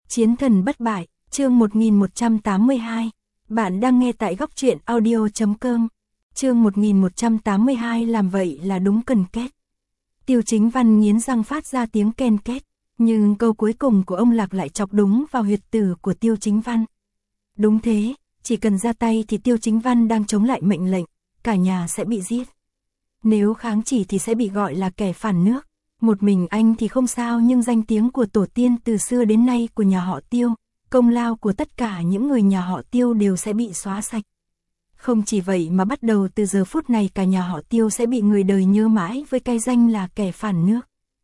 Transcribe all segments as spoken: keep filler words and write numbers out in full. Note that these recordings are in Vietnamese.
Chiến thần bất bại, chương một nghìn một trăm tám mươi hai. Bạn đang nghe tại góc truyện audio chấm com. Chương một nghìn một trăm tám mươi hai làm vậy là đúng cần két. Tiêu Chính Văn nghiến răng phát ra tiếng ken két, nhưng câu cuối cùng của ông Lạc lại chọc đúng vào huyệt tử của Tiêu Chính Văn. Đúng thế, chỉ cần ra tay thì Tiêu Chính Văn đang chống lại mệnh lệnh, cả nhà sẽ bị giết. Nếu kháng chỉ thì sẽ bị gọi là kẻ phản nước. Một mình anh thì không sao, nhưng danh tiếng của tổ tiên từ xưa đến nay của nhà họ Tiêu, công lao của tất cả những người nhà họ Tiêu đều sẽ bị xóa sạch. Không chỉ vậy mà bắt đầu từ giờ phút này cả nhà họ Tiêu sẽ bị người đời nhớ mãi với cái danh là kẻ phản nước.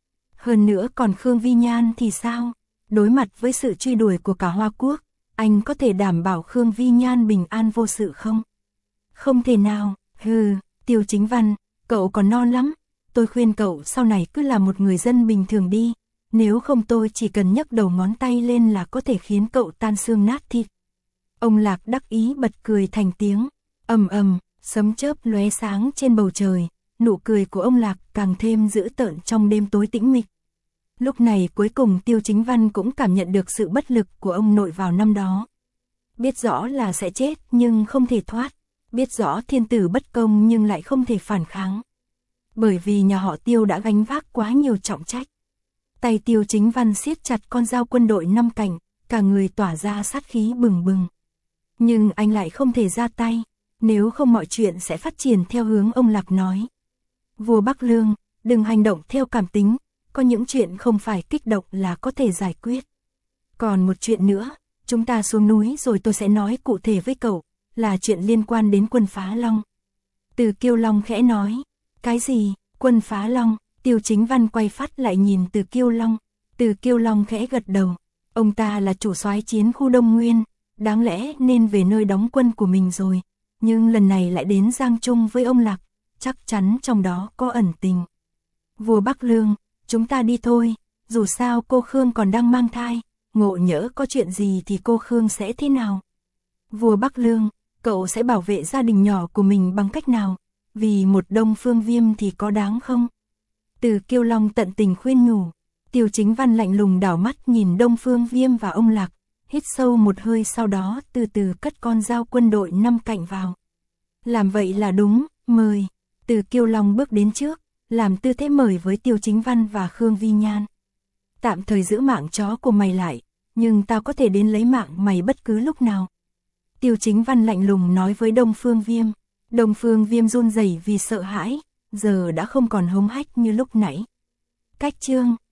Hơn nữa còn Khương Vi Nhan thì sao? Đối mặt với sự truy đuổi của cả Hoa Quốc, anh có thể đảm bảo Khương Vi Nhan bình an vô sự không? Không thể nào. Hừ, Tiêu Chính Văn, cậu còn non lắm. Tôi khuyên cậu sau này cứ là một người dân bình thường đi, nếu không tôi chỉ cần nhấc đầu ngón tay lên là có thể khiến cậu tan xương nát thịt. Ông Lạc đắc ý bật cười thành tiếng, ầm ầm, sấm chớp lóe sáng trên bầu trời, nụ cười của ông Lạc càng thêm dữ tợn trong đêm tối tĩnh mịch. Lúc này cuối cùng Tiêu Chính Văn cũng cảm nhận được sự bất lực của ông nội vào năm đó. Biết rõ là sẽ chết nhưng không thể thoát, biết rõ thiên tử bất công nhưng lại không thể phản kháng. Bởi vì nhà họ Tiêu đã gánh vác quá nhiều trọng trách. Tay Tiêu Chính Văn siết chặt con dao quân đội năm cạnh, cả người tỏa ra sát khí bừng bừng. Nhưng anh lại không thể ra tay, nếu không mọi chuyện sẽ phát triển theo hướng ông Lạc nói. Vua Bắc Lương, đừng hành động theo cảm tính, có những chuyện không phải kích động là có thể giải quyết. Còn một chuyện nữa, chúng ta xuống núi rồi tôi sẽ nói cụ thể với cậu, là chuyện liên quan đến quân Phá Long. Từ Kiêu Long khẽ nói. Cái gì? Quân Phá Long? Tiêu Chính Văn quay phát lại nhìn Từ Kiêu Long. Từ Kiêu Long khẽ gật đầu. Ông ta là chủ soái chiến khu Đông Nguyên, đáng lẽ nên về nơi đóng quân của mình rồi, nhưng lần này lại đến Giang Trung với ông Lạc, chắc chắn trong đó có ẩn tình. Vua Bắc Lương, chúng ta đi thôi, dù sao cô Khương còn đang mang thai, ngộ nhỡ có chuyện gì thì cô Khương sẽ thế nào? Vua Bắc Lương, cậu sẽ bảo vệ gia đình nhỏ của mình bằng cách nào? Vì một Đông Phương Viêm thì có đáng không? Từ Kiêu Long tận tình khuyên nhủ. Tiêu Chính Văn lạnh lùng đảo mắt nhìn Đông Phương Viêm và ông Lạc, hít sâu một hơi sau đó từ từ cất con dao quân đội năm cạnh vào. Làm vậy là đúng, mời. Từ Kiêu Long bước đến trước, làm tư thế mời với Tiêu Chính Văn và Khương Vi Nhan. Tạm thời giữ mạng chó của mày lại, nhưng tao có thể đến lấy mạng mày bất cứ lúc nào. Tiêu Chính Văn lạnh lùng nói với Đông Phương Viêm. Đông Phương Viêm run rẩy vì sợ hãi, giờ đã không còn hống hách như lúc nãy. Cách chương